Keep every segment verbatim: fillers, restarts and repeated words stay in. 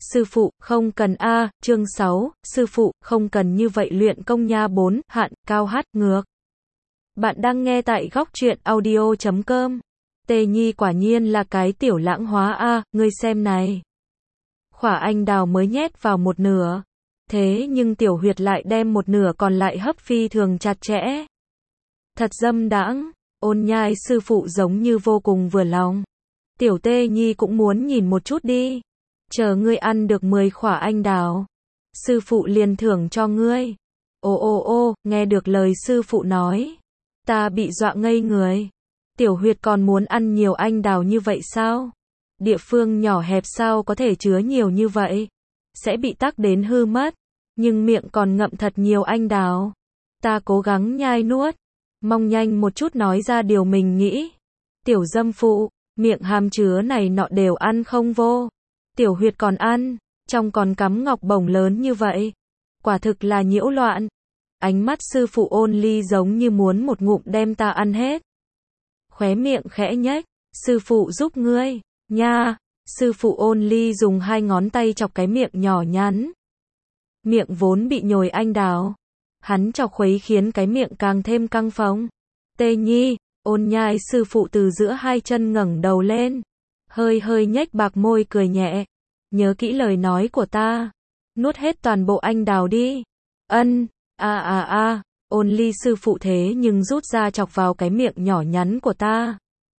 Sư phụ, không cần a, chương sáu, sư phụ, không cần như vậy luyện công nha. Bốn, hạn, cao hát, ngược. Bạn đang nghe tại góc truyện audio chấm com. Tê Nhi quả nhiên là cái tiểu lãng hóa a, ngươi xem này. Khỏa anh đào mới nhét vào một nửa. Thế nhưng tiểu huyệt lại đem một nửa còn lại hấp phi thường chặt chẽ. Thật dâm đãng, ôn nhai sư phụ giống như vô cùng vừa lòng. Tiểu Tê Nhi cũng muốn nhìn một chút đi. Chờ ngươi ăn được mười khỏa anh đào, sư phụ liền thưởng cho ngươi. Ô ô ô, nghe được lời sư phụ nói, ta bị dọa ngây người. Tiểu huyệt còn muốn ăn nhiều anh đào như vậy sao? Địa phương nhỏ hẹp sao có thể chứa nhiều như vậy? Sẽ bị tắc đến hư mất. Nhưng miệng còn ngậm thật nhiều anh đào. Ta cố gắng nhai nuốt, mong nhanh một chút nói ra điều mình nghĩ. Tiểu dâm phụ, miệng hàm chứa này nọ đều ăn không vô. Tiểu huyệt còn ăn, trong còn cắm ngọc bổng lớn như vậy. Quả thực là nhiễu loạn. Ánh mắt sư phụ ôn ly giống như muốn một ngụm đem ta ăn hết. Khóe miệng khẽ nhếch, sư phụ giúp ngươi, nha. Sư phụ ôn ly dùng hai ngón tay chọc cái miệng nhỏ nhắn. Miệng vốn bị nhồi anh đào. Hắn chọc khuấy khiến cái miệng càng thêm căng phồng. Tê Nhi, ôn nhai sư phụ từ giữa hai chân ngẩng đầu lên. Hơi hơi nhếch bạc môi cười nhẹ. Nhớ kỹ lời nói của ta. Nuốt hết toàn bộ anh đào đi. Ân, a a a, ôn ly sư phụ thế nhưng rút ra chọc vào cái miệng nhỏ nhắn của ta.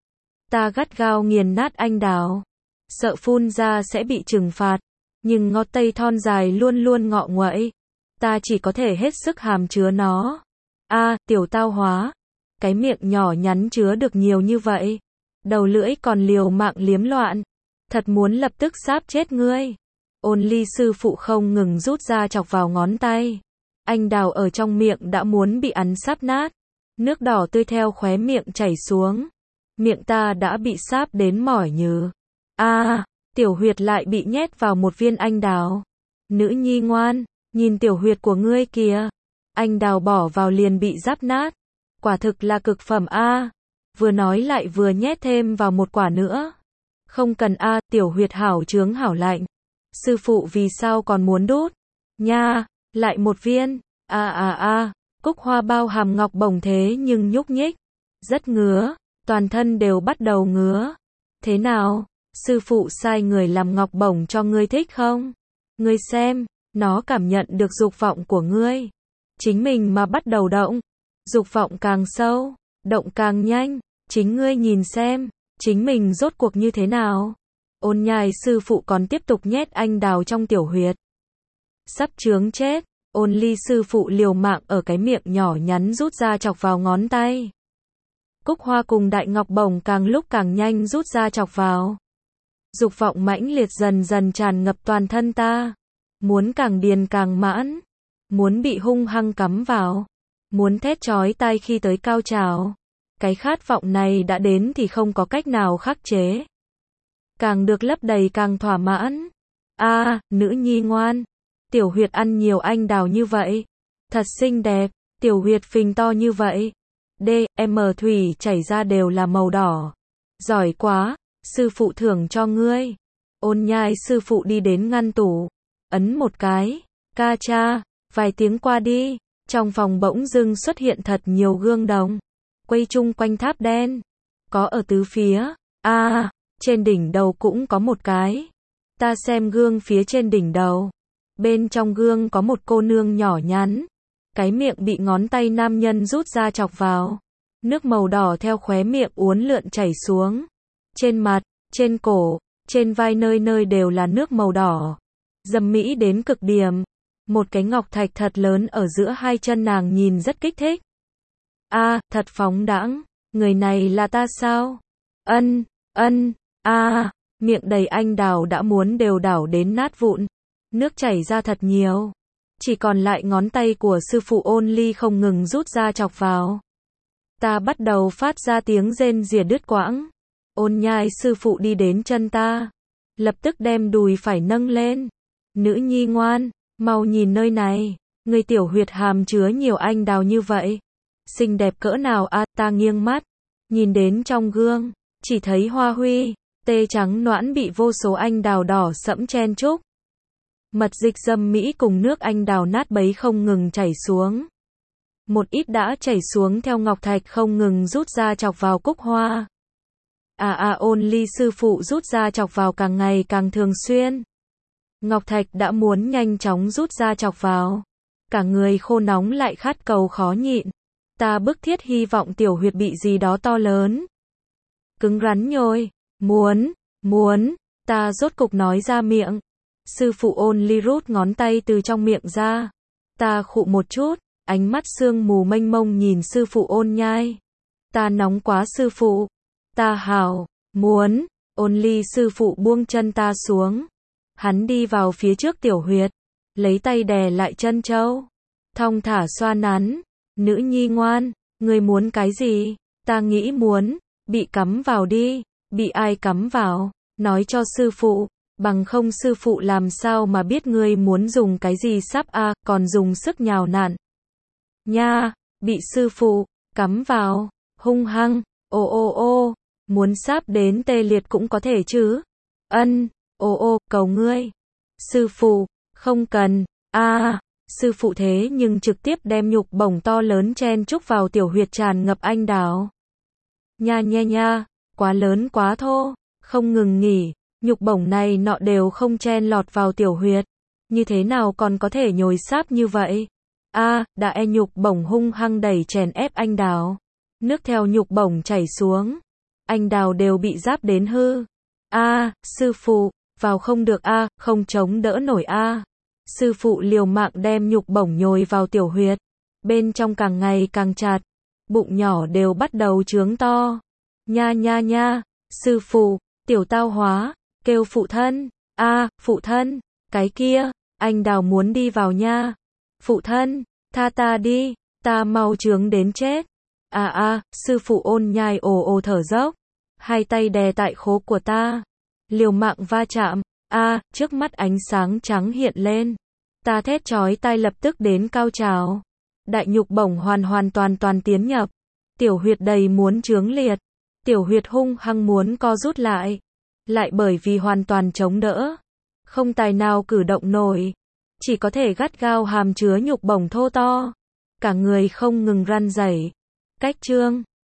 Ta gắt gao nghiền nát anh đào. Sợ phun ra sẽ bị trừng phạt. Nhưng ngón tay thon dài luôn luôn ngọ nguậy. Ta chỉ có thể hết sức hàm chứa nó. A, tiểu tao hóa. Cái miệng nhỏ nhắn chứa được nhiều như vậy. Đầu lưỡi còn liều mạng liếm loạn. Thật muốn lập tức sáp chết ngươi. Ôn ly sư phụ không ngừng rút ra chọc vào ngón tay. Anh đào ở trong miệng đã muốn bị ăn sáp nát. Nước đỏ tươi theo khóe miệng chảy xuống. Miệng ta đã bị sáp đến mỏi nhừ. A, à, tiểu huyệt lại bị nhét vào một viên anh đào. Nữ nhi ngoan, nhìn tiểu huyệt của ngươi kìa. Anh đào bỏ vào liền bị giáp nát. Quả thực là cực phẩm a. À. Vừa nói lại vừa nhét thêm vào một quả nữa. Không cần a, à, tiểu huyệt hảo chướng hảo lạnh. Sư phụ vì sao còn muốn đút? Nha, lại một viên. A a a, cúc hoa bao hàm ngọc bổng thế nhưng nhúc nhích. Rất ngứa, toàn thân đều bắt đầu ngứa. Thế nào? Sư phụ sai người làm ngọc bổng cho ngươi thích không? Ngươi xem, nó cảm nhận được dục vọng của ngươi. Chính mình mà bắt đầu động. Dục vọng càng sâu, động càng nhanh. Chính ngươi nhìn xem, chính mình rốt cuộc như thế nào? Ôn nhai sư phụ còn tiếp tục nhét anh đào trong tiểu huyệt. Sắp chướng chết, ôn ly sư phụ liều mạng ở cái miệng nhỏ nhắn rút ra chọc vào ngón tay. Cúc hoa cùng đại ngọc bổng càng lúc càng nhanh rút ra chọc vào. Dục vọng mãnh liệt dần dần tràn ngập toàn thân ta. Muốn càng điền càng mãn. Muốn bị hung hăng cắm vào. Muốn thét chói tai khi tới cao trào. Cái khát vọng này đã đến thì không có cách nào khắc chế. Càng được lấp đầy càng thỏa mãn. A, à, nữ nhi ngoan. Tiểu huyệt ăn nhiều anh đào như vậy. Thật xinh đẹp. Tiểu huyệt phình to như vậy. D, M thủy chảy ra đều là màu đỏ. Giỏi quá. Sư phụ thưởng cho ngươi. Ôn nhai sư phụ đi đến ngăn tủ. Ấn một cái. Ca cha. Vài tiếng qua đi. Trong phòng bỗng dưng xuất hiện thật nhiều gương đồng. Quay chung quanh tháp đen. Có ở tứ phía. A, à, trên đỉnh đầu cũng có một cái. Ta xem gương phía trên đỉnh đầu. Bên trong gương có một cô nương nhỏ nhắn. Cái miệng bị ngón tay nam nhân rút ra chọc vào. Nước màu đỏ theo khóe miệng uốn lượn chảy xuống. Trên mặt, trên cổ, trên vai nơi nơi đều là nước màu đỏ. Dâm mỹ đến cực điểm. Một cái ngọc thạch thật lớn ở giữa hai chân nàng nhìn rất kích thích. A, à, thật phóng đãng. Người này là ta sao? Ân, ân, a, à, miệng đầy anh đào đã muốn đều đảo đến nát vụn. Nước chảy ra thật nhiều. Chỉ còn lại ngón tay của sư phụ ôn ly không ngừng rút ra chọc vào. Ta bắt đầu phát ra tiếng rên rỉ đứt quãng. Ôn nhai sư phụ đi đến chân ta. Lập tức đem đùi phải nâng lên. Nữ nhi ngoan, mau nhìn nơi này. Người tiểu huyệt hàm chứa nhiều anh đào như vậy. Xinh đẹp cỡ nào a, à, ta nghiêng mắt. Nhìn đến trong gương. Chỉ thấy hoa huy, tê trắng noãn bị vô số anh đào đỏ sẫm chen chúc. Mật dịch dâm mỹ cùng nước anh đào nát bấy không ngừng chảy xuống. Một ít đã chảy xuống theo ngọc thạch không ngừng rút ra chọc vào cúc hoa. À à Only sư phụ rút ra chọc vào càng ngày càng thường xuyên. Ngọc thạch đã muốn nhanh chóng rút ra chọc vào. Cả người khô nóng lại khát cầu khó nhịn. Ta bức thiết hy vọng tiểu huyệt bị gì đó to lớn. Cứng rắn nhồi. Muốn, muốn, ta rốt cục nói ra miệng. Sư phụ Only rút ngón tay từ trong miệng ra. Ta khụ một chút, ánh mắt sương mù mênh mông nhìn sư phụ Ôn Nhai. Ta nóng quá sư phụ. Ta hào, muốn, Only sư phụ buông chân ta xuống. Hắn đi vào phía trước tiểu huyệt, lấy tay đè lại chân châu. Thong thả xoa nắn. Nữ nhi ngoan, ngươi muốn cái gì? Ta nghĩ muốn, bị cắm vào đi. Bị ai cắm vào? Nói cho sư phụ, bằng không sư phụ làm sao mà biết ngươi muốn dùng cái gì sắp a, à, còn dùng sức nhào nặn. Nha, bị sư phụ cắm vào, hung hăng, ô ô ô, muốn sắp đến tê liệt cũng có thể chứ? Ân, ô ô, cầu ngươi. Sư phụ, không cần, a, à, sư phụ thế nhưng trực tiếp đem nhục bổng to lớn chen chúc vào tiểu huyệt tràn ngập anh đào. Nha nha nha, quá lớn quá thô, không ngừng nghỉ, nhục bổng này nọ đều không chen lọt vào tiểu huyệt. Như thế nào còn có thể nhồi sáp như vậy? A, à, đã e nhục bổng hung hăng đẩy chèn ép anh đào. Nước theo nhục bổng chảy xuống. Anh đào đều bị giáp đến hư. A, à, sư phụ, vào không được a, à, không chống đỡ nổi a. À. Sư phụ liều mạng đem nhục bổng nhồi vào tiểu huyệt. Bên trong càng ngày càng chặt. Bụng nhỏ đều bắt đầu trướng to. Nha nha nha, sư phụ, tiểu tao hóa, kêu phụ thân. A, à, phụ thân, cái kia, anh đào muốn đi vào nha. Phụ thân, tha ta đi, ta mau trướng đến chết. À à, sư phụ Ôn Nhai ồ ồ thở dốc. Hai tay đè tại khố của ta. Liều mạng va chạm. A, à, trước mắt ánh sáng trắng hiện lên. Ta thét chói tai lập tức đến cao trào. Đại nhục bổng hoàn hoàn toàn toàn tiến nhập. Tiểu huyệt đầy muốn trướng liệt. Tiểu huyệt hung hăng muốn co rút lại. Lại bởi vì hoàn toàn chống đỡ. Không tài nào cử động nổi. Chỉ có thể gắt gao hàm chứa nhục bổng thô to. Cả người không ngừng răn rẩy. Cách chương